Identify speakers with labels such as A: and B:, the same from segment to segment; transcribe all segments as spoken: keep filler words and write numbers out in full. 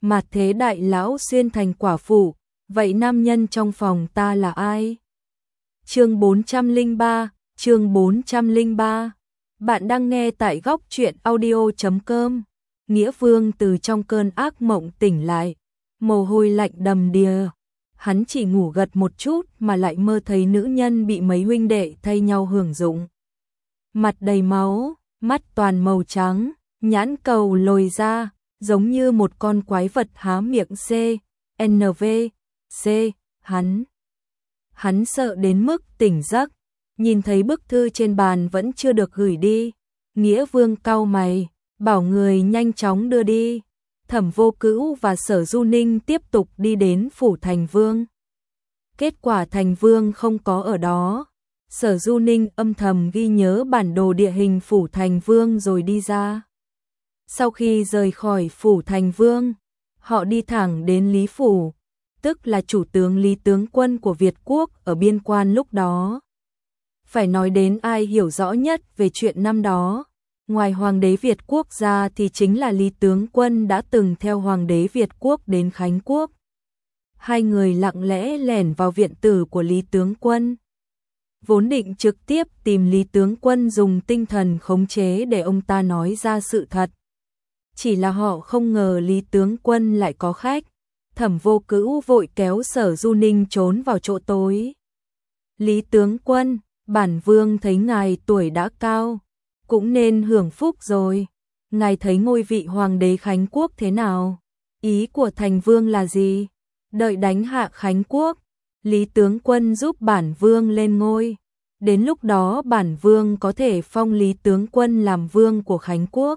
A: Mà thế đại lão xuyên thành quả phụ, vậy nam nhân trong phòng ta là ai? Chương bốn trăm lẻ ba, chương bốn trăm lẻ ba. Bạn đang nghe tại góc truyện audio chấm com. Nghĩa Vương từ trong cơn ác mộng tỉnh lại, mồ hôi lạnh đầm đìa. Hắn chỉ ngủ gật một chút mà lại mơ thấy nữ nhân bị mấy huynh đệ thay nhau hưởng dụng. Mặt đầy máu, mắt toàn màu trắng, nhãn cầu lồi ra, giống như một con quái vật há miệng C, N V, C, hắn. Hắn sợ đến mức tỉnh giấc, nhìn thấy bức thư trên bàn vẫn chưa được gửi đi. Nghĩa Vương cau mày, bảo người nhanh chóng đưa đi. Thẩm Vô Cữu và Sở Du Ninh tiếp tục đi đến phủ Thành Vương. Kết quả Thành Vương không có ở đó. Sở Du Ninh âm thầm ghi nhớ bản đồ địa hình phủ Thành Vương rồi đi ra. Sau khi rời khỏi phủ Thành Vương, họ đi thẳng đến Lý Phủ, tức là chủ tướng Lý tướng quân của Việt Quốc ở biên quan lúc đó. Phải nói đến ai hiểu rõ nhất về chuyện năm đó, ngoài Hoàng đế Việt Quốc ra thì chính là Lý tướng quân đã từng theo Hoàng đế Việt Quốc đến Khánh Quốc. Hai người lặng lẽ lẻn vào viện tử của Lý tướng quân. Vốn định trực tiếp tìm Lý tướng quân dùng tinh thần khống chế để ông ta nói ra sự thật. Chỉ là họ không ngờ Lý tướng quân lại có khách. Thẩm Vô Cữu vội kéo Sở Du Ninh trốn vào chỗ tối. Lý tướng quân, bản vương thấy ngài tuổi đã cao, cũng nên hưởng phúc rồi. Ngài thấy ngôi vị Hoàng đế Khánh Quốc thế nào? Ý của Thành Vương là gì? Đợi đánh hạ Khánh Quốc, Lý tướng quân giúp bản vương lên ngôi. Đến lúc đó bản vương có thể phong Lý tướng quân làm vương của Khánh Quốc.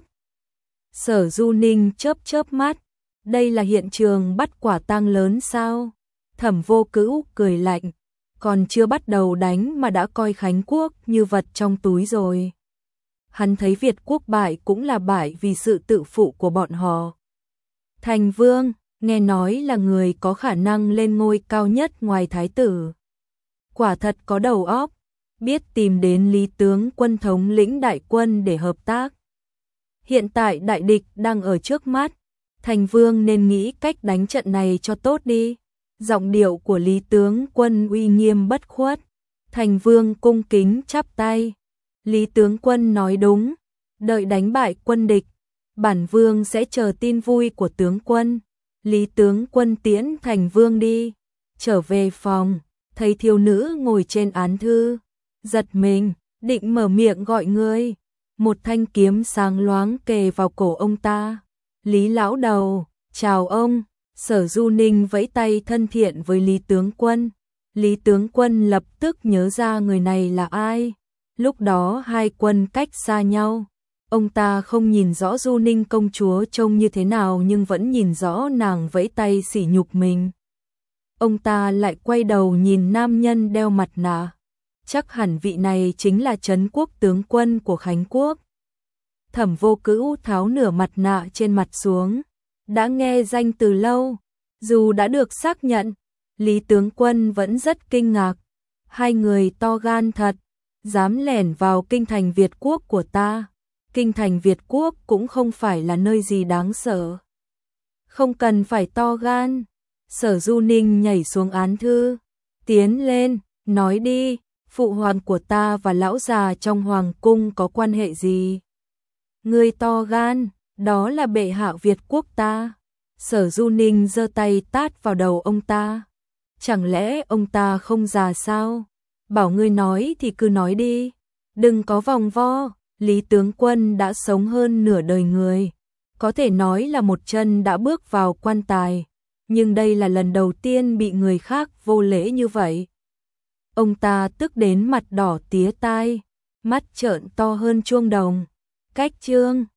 A: Sở Du Ninh chớp chớp mắt, đây là hiện trường bắt quả tang lớn sao? Thẩm Vô Cữu cười lạnh, còn chưa bắt đầu đánh mà đã coi Khánh Quốc như vật trong túi rồi. Hắn thấy Việt Quốc bại cũng là bại vì sự tự phụ của bọn họ. Thành Vương, nghe nói là người có khả năng lên ngôi cao nhất ngoài thái tử. Quả thật có đầu óc, biết tìm đến Lý tướng quân thống lĩnh đại quân để hợp tác. Hiện tại đại địch đang ở trước mắt, Thành Vương nên nghĩ cách đánh trận này cho tốt đi. Giọng điệu của Lý tướng quân uy nghiêm bất khuất. Thành Vương cung kính chắp tay. Lý tướng quân nói đúng, đợi đánh bại quân địch, bản vương sẽ chờ tin vui của tướng quân. Lý tướng quân tiễn Thành Vương đi. Trở về phòng, thấy thiếu nữ ngồi trên án thư, giật mình, định mở miệng gọi người. Một thanh kiếm sáng loáng kề vào cổ ông ta. Lý lão đầu, chào ông. Sở Du Ninh vẫy tay thân thiện với Lý tướng quân. Lý tướng quân lập tức nhớ ra người này là ai. Lúc đó hai quân cách xa nhau. Ông ta không nhìn rõ Du Ninh công chúa trông như thế nào nhưng vẫn nhìn rõ nàng vẫy tay sỉ nhục mình. Ông ta lại quay đầu nhìn nam nhân đeo mặt nạ. Chắc hẳn vị này chính là Trấn Quốc tướng quân của Khánh Quốc. Thẩm Vô Cữu tháo nửa mặt nạ trên mặt xuống. Đã nghe danh từ lâu, dù đã được xác nhận, Lý tướng quân vẫn rất kinh ngạc. Hai người to gan thật, dám lẻn vào kinh thành Việt Quốc của ta. Kinh thành Việt Quốc cũng không phải là nơi gì đáng sợ. Không cần phải to gan. Sở Du Ninh nhảy xuống án thư, tiến lên, nói đi, phụ hoàng của ta và lão già trong hoàng cung có quan hệ gì? Ngươi to gan, đó là bệ hạ Việt Quốc ta. Sở Du Ninh giơ tay tát vào đầu ông ta. Chẳng lẽ ông ta không già sao? Bảo ngươi nói thì cứ nói đi, đừng có vòng vo. Lý tướng quân đã sống hơn nửa đời người, có thể nói là một chân đã bước vào quan tài, nhưng đây là lần đầu tiên bị người khác vô lễ như vậy. Ông ta tức đến mặt đỏ tía tai, mắt trợn to hơn chuông đồng. Cách chương